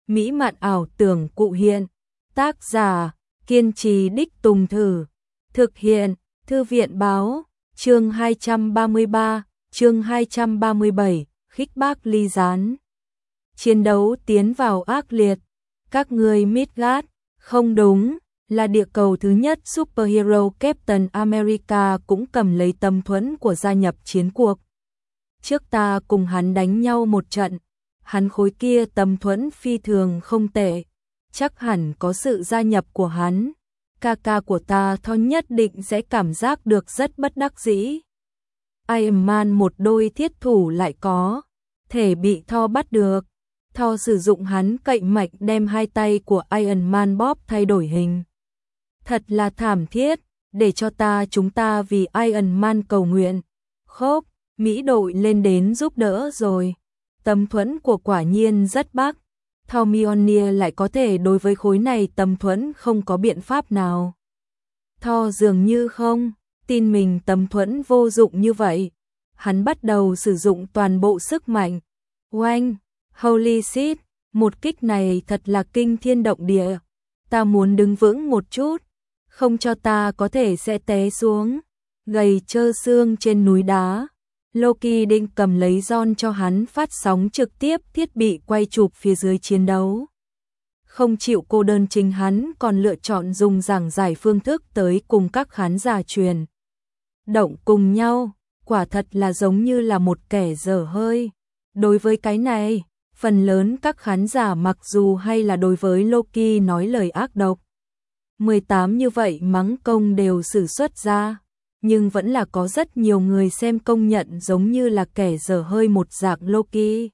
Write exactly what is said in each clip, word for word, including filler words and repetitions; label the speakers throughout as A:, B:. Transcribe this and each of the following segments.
A: mỹ mạn ảo tưởng cụ hiện. Tác giả, kiên trì đích tùng thử. Thực hiện, Thư viện báo, chương hai trăm ba mươi ba, chương hai trăm ba mươi bảy, khích bác ly gián. Chiến đấu tiến vào ác liệt. Các người Midgard, không đúng, là địa cầu thứ nhất superhero Captain America cũng cầm lấy tấm thuẫn của gia nhập chiến cuộc. Trước ta cùng hắn đánh nhau một trận, hắn khối kia tấm thuẫn phi thường không tệ, chắc hẳn có sự gia nhập của hắn. Ca ca của ta Thor nhất định sẽ cảm giác được rất bất đắc dĩ. Iron Man một đôi thiết thủ lại có thể bị Thor bắt được. Thor sử dụng hắn cậy mạnh đem hai tay của Iron Man bóp thay đổi hình. Thật là thảm thiết, để cho ta chúng ta vì Iron Man cầu nguyện. Khốp, Mỹ đội lên đến giúp đỡ rồi. Tấm thuẫn của quả nhiên rất bắc. Thor Mjolnir lại có thể đối với khối này tấm thuẫn không có biện pháp nào. Thor dường như không tin mình tấm thuẫn vô dụng như vậy. Hắn bắt đầu sử dụng toàn bộ sức mạnh. Oanh, holy shit, một kích này thật là kinh thiên động địa. Ta muốn đứng vững một chút, không cho ta có thể sẽ té xuống, gầy trơ xương trên núi đá. Loki định cầm lấy John cho hắn phát sóng trực tiếp thiết bị quay chụp phía dưới chiến đấu. Không chịu cô đơn, chính hắn còn lựa chọn dùng giảng giải phương thức tới cùng các khán giả truyền động cùng nhau, quả thật là giống như là một kẻ dở hơi. Đối với cái này, phần lớn các khán giả mặc dù hay là đối với Loki nói lời ác độc mười tám như vậy mắng công đều sử xuất ra, nhưng vẫn là có rất nhiều người xem công nhận giống như là kẻ dở hơi một dạng Loki.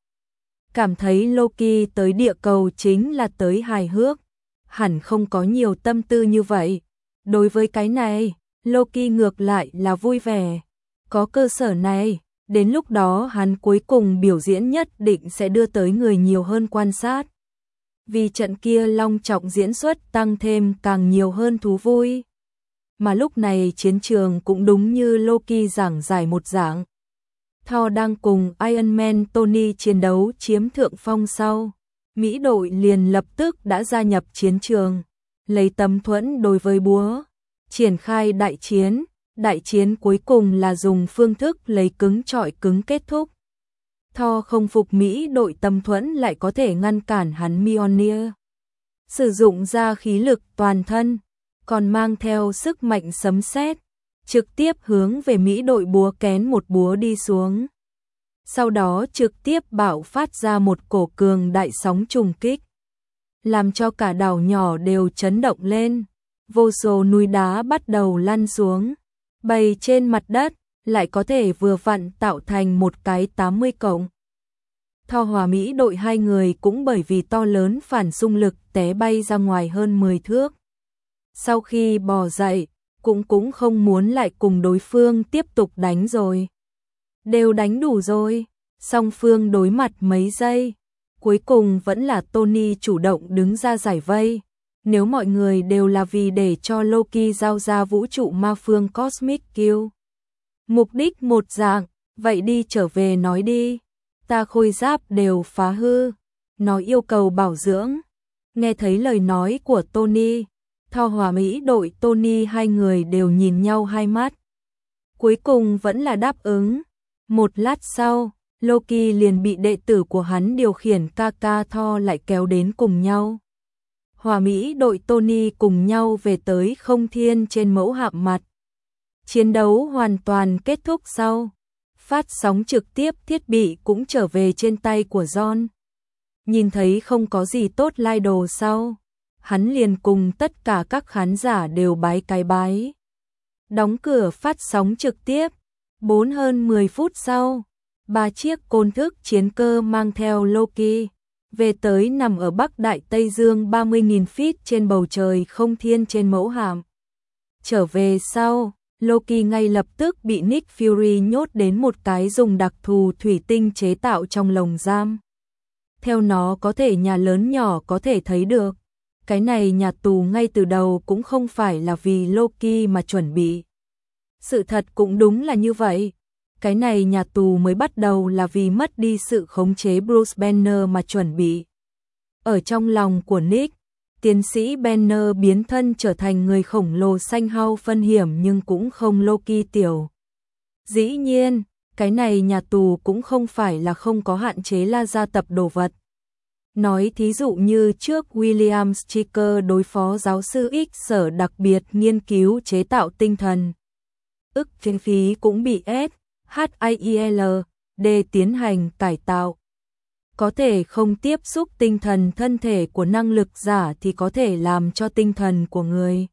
A: Cảm thấy Loki tới địa cầu chính là tới hài hước, hẳn không có nhiều tâm tư như vậy. Đối với cái này, Loki ngược lại là vui vẻ. Có cơ sở này, đến lúc đó hắn cuối cùng biểu diễn nhất định sẽ đưa tới người nhiều hơn quan sát. Vì trận kia long trọng diễn xuất tăng thêm càng nhiều hơn thú vui. Mà lúc này chiến trường cũng đúng như Loki giảng giải một dạng. Thor đang cùng Iron Man Tony chiến đấu chiếm thượng phong sau. Mỹ đội liền lập tức đã gia nhập chiến trường, lấy tấm thuẫn đối với búa, triển khai đại chiến. Đại chiến cuối cùng là dùng phương thức lấy cứng chọi cứng kết thúc. Thor không phục Mỹ đội tấm thuẫn lại có thể ngăn cản hắn Mjolnir. Sử dụng ra khí lực toàn thân, còn mang theo sức mạnh sấm sét, trực tiếp hướng về Mỹ đội búa kén một búa đi xuống. Sau đó trực tiếp bạo phát ra một cổ cường đại sóng trùng kích, làm cho cả đảo nhỏ đều chấn động lên. Vô số núi đá bắt đầu lăn xuống, bày trên mặt đất, lại có thể vừa vặn tạo thành một cái tám mươi cộng. Thor hòa Mỹ đội hai người cũng bởi vì to lớn phản xung lực té bay ra ngoài hơn mười thước. Sau khi bò dậy, cũng cũng không muốn lại cùng đối phương tiếp tục đánh rồi. Đều đánh đủ rồi, song phương đối mặt mấy giây. Cuối cùng vẫn là Tony chủ động đứng ra giải vây. Nếu mọi người đều là vì để cho Loki giao ra vũ trụ ma phương Cosmic Kill, mục đích một dạng, vậy đi trở về nói đi. Ta khôi giáp đều phá hư, nó yêu cầu bảo dưỡng. Nghe thấy lời nói của Tony, Thor hòa Mỹ đội Tony hai người đều nhìn nhau hai mắt. Cuối cùng vẫn là đáp ứng. Một lát sau, Loki liền bị đệ tử của hắn điều khiển ca ca Thor lại kéo đến cùng nhau. Hòa Mỹ đội Tony cùng nhau về tới không thiên trên mẫu hạm mặt. Chiến đấu hoàn toàn kết thúc sau. Phát sóng trực tiếp thiết bị cũng trở về trên tay của John. Nhìn thấy không có gì tốt lai đồ sau, hắn liền cùng tất cả các khán giả đều bái cái bái. Đóng cửa phát sóng trực tiếp. Bốn hơn mười phút sau, ba chiếc côn thức chiến cơ mang theo Loki về tới nằm ở Bắc Đại Tây Dương ba mươi nghìn feet trên bầu trời không thiên trên mẫu hạm. Trở về sau, Loki ngay lập tức bị Nick Fury nhốt đến một cái dùng đặc thù thủy tinh chế tạo trong lồng giam. Theo nó có thể nhà lớn nhỏ có thể thấy được, cái này nhà tù ngay từ đầu cũng không phải là vì Loki mà chuẩn bị. Sự thật cũng đúng là như vậy. Cái này nhà tù mới bắt đầu là vì mất đi sự khống chế Bruce Banner mà chuẩn bị. Ở trong lòng của Nick, tiến sĩ Banner biến thân trở thành người khổng lồ xanh hao phân hiểm nhưng cũng không Loki tiểu. Dĩ nhiên, cái này nhà tù cũng không phải là không có hạn chế la gia tập đồ vật. Nói thí dụ như trước William Stryker đối phó giáo sư X sở đặc biệt nghiên cứu chế tạo tinh thần. Ức kinh phí cũng bị S H A I L D tiến hành cải tạo. Có thể không tiếp xúc tinh thần thân thể của năng lực giả thì có thể làm cho tinh thần của người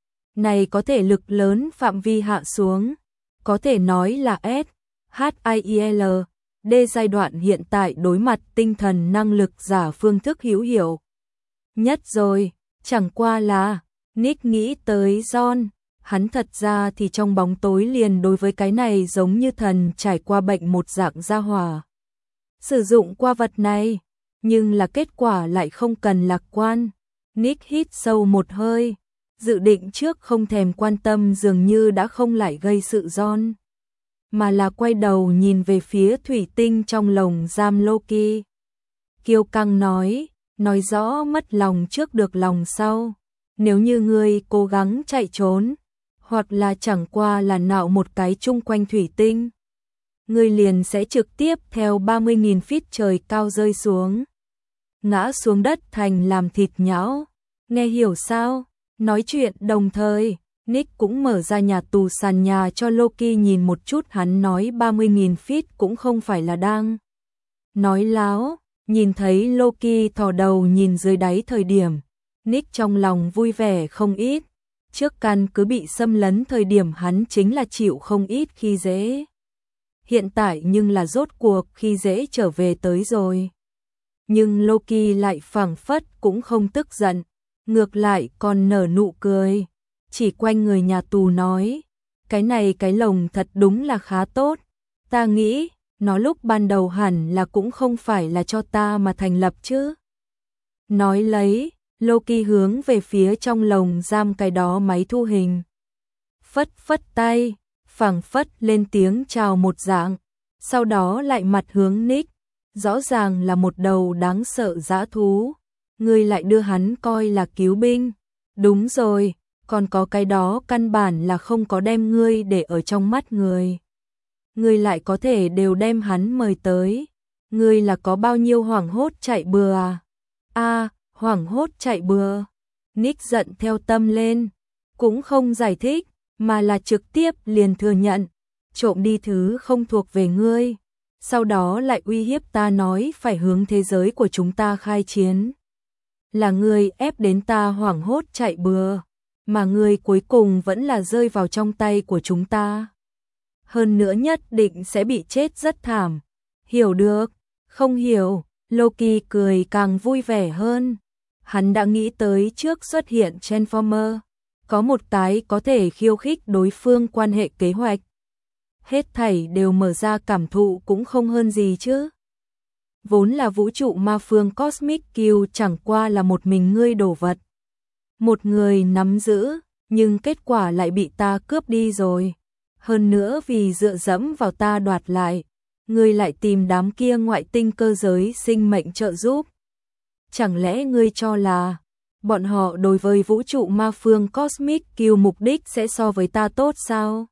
A: này có thể lực lớn phạm vi hạ xuống. Có thể nói là S H A I L D giai đoạn hiện tại đối mặt tinh thần năng lực giả phương thức hữu hiệu nhất rồi. Chẳng qua là Nick nghĩ tới John, hắn thật ra thì trong bóng tối liền đối với cái này giống như thần trải qua bệnh một dạng gia hỏa. Sử dụng qua vật này, nhưng là kết quả lại không cần lạc quan. Nick hít sâu một hơi, dự định trước không thèm quan tâm dường như đã không lại gây sự John, mà là quay đầu nhìn về phía thủy tinh trong lồng giam Loki. Kiêu căng nói, nói rõ mất lòng trước được lòng sau. Nếu như ngươi cố gắng chạy trốn, hoặc là chẳng qua là nạo một cái chung quanh thủy tinh, ngươi liền sẽ trực tiếp theo ba mươi nghìn feet trời cao rơi xuống, ngã xuống đất thành làm thịt nhão. Nghe hiểu sao? Nói chuyện đồng thời, Nick cũng mở ra nhà tù sàn nhà cho Loki nhìn một chút, hắn nói ba mươi nghìn feet cũng không phải là đang nói láo. Nhìn thấy Loki thò đầu nhìn dưới đáy thời điểm, Nick trong lòng vui vẻ không ít. Trước căn cứ bị xâm lấn thời điểm hắn chính là chịu không ít khi dễ. Hiện tại nhưng là rốt cuộc khi dễ trở về tới rồi. Nhưng Loki lại phảng phất cũng không tức giận, ngược lại còn nở nụ cười, chỉ quanh người nhà tù nói, cái này cái lồng thật đúng là khá tốt, ta nghĩ nó lúc ban đầu hẳn là cũng không phải là cho ta mà thành lập chứ. Nói lấy, Loki hướng về phía trong lồng giam cái đó máy thu hình, phất phất tay, phảng phất lên tiếng chào một dạng, sau đó lại mặt hướng Nick, rõ ràng là một đầu đáng sợ dã thú, ngươi lại đưa hắn coi là cứu binh. Đúng rồi, còn có cái đó căn bản là không có đem ngươi để ở trong mắt người. Ngươi lại có thể đều đem hắn mời tới. Ngươi là có bao nhiêu hoảng hốt chạy bừa à? A, hoảng hốt chạy bừa. Nick giận theo tâm lên, cũng không giải thích, mà là trực tiếp liền thừa nhận, trộm đi thứ không thuộc về ngươi, sau đó lại uy hiếp ta nói phải hướng thế giới của chúng ta khai chiến. Là ngươi ép đến ta hoảng hốt chạy bừa, mà ngươi cuối cùng vẫn là rơi vào trong tay của chúng ta. Hơn nữa nhất định sẽ bị chết rất thảm. Hiểu được, không hiểu, Loki cười càng vui vẻ hơn. Hắn đã nghĩ tới trước xuất hiện Transformer, có một cái có thể khiêu khích đối phương quan hệ kế hoạch. Hết thảy đều mở ra cảm thụ cũng không hơn gì chứ. Vốn là vũ trụ ma phương Cosmic Kill chẳng qua là một mình ngươi đổ vật. Một người nắm giữ, nhưng kết quả lại bị ta cướp đi rồi. Hơn nữa vì dựa dẫm vào ta đoạt lại, ngươi lại tìm đám kia ngoại tinh cơ giới sinh mệnh trợ giúp. Chẳng lẽ ngươi cho là bọn họ đối với vũ trụ ma phương Cosmic Kill mục đích sẽ so với ta tốt sao?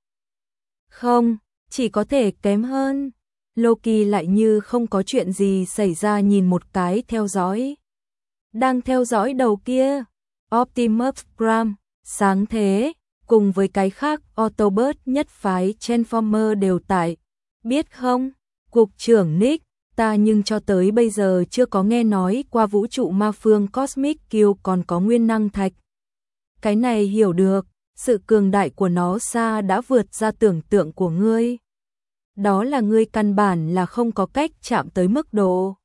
A: Không, chỉ có thể kém hơn. Loki lại như không có chuyện gì xảy ra nhìn một cái theo dõi. Đang theo dõi đầu kia, Optimus Prime, sáng thế, cùng với cái khác Autobot nhất phái Transformer đều tại. Biết không, Cục trưởng Nick, ta nhưng cho tới bây giờ chưa có nghe nói qua vũ trụ ma phương Cosmic Kill còn có nguyên năng thạch. Cái này hiểu được, sự cường đại của nó xa đã vượt ra tưởng tượng của ngươi. Đó là ngươi căn bản là không có cách chạm tới mức độ.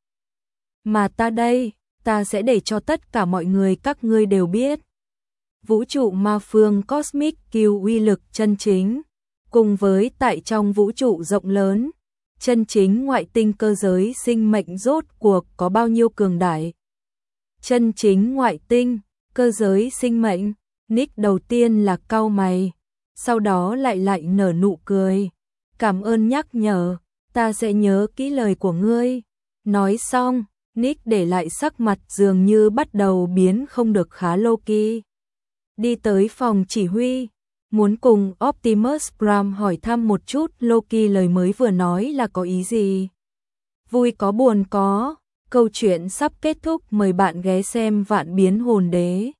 A: Mà ta đây, ta sẽ để cho tất cả mọi người các ngươi đều biết. Vũ trụ ma phương Cosmic Kill uy lực chân chính, cùng với tại trong vũ trụ rộng lớn, chân chính ngoại tinh cơ giới sinh mệnh rốt cuộc có bao nhiêu cường đại. Chân chính ngoại tinh, cơ giới sinh mệnh, Nick đầu tiên là cau mày, sau đó lại lại nở nụ cười. Cảm ơn nhắc nhở, ta sẽ nhớ kỹ lời của ngươi. Nói xong, Nick để lại sắc mặt dường như bắt đầu biến không được khá. Loki đi tới phòng chỉ huy, muốn cùng Optimus Prime hỏi thăm một chút Loki lời mới vừa nói là có ý gì. Vui có buồn có, câu chuyện sắp kết thúc, mời bạn ghé xem Vạn Biến Hồn Đế.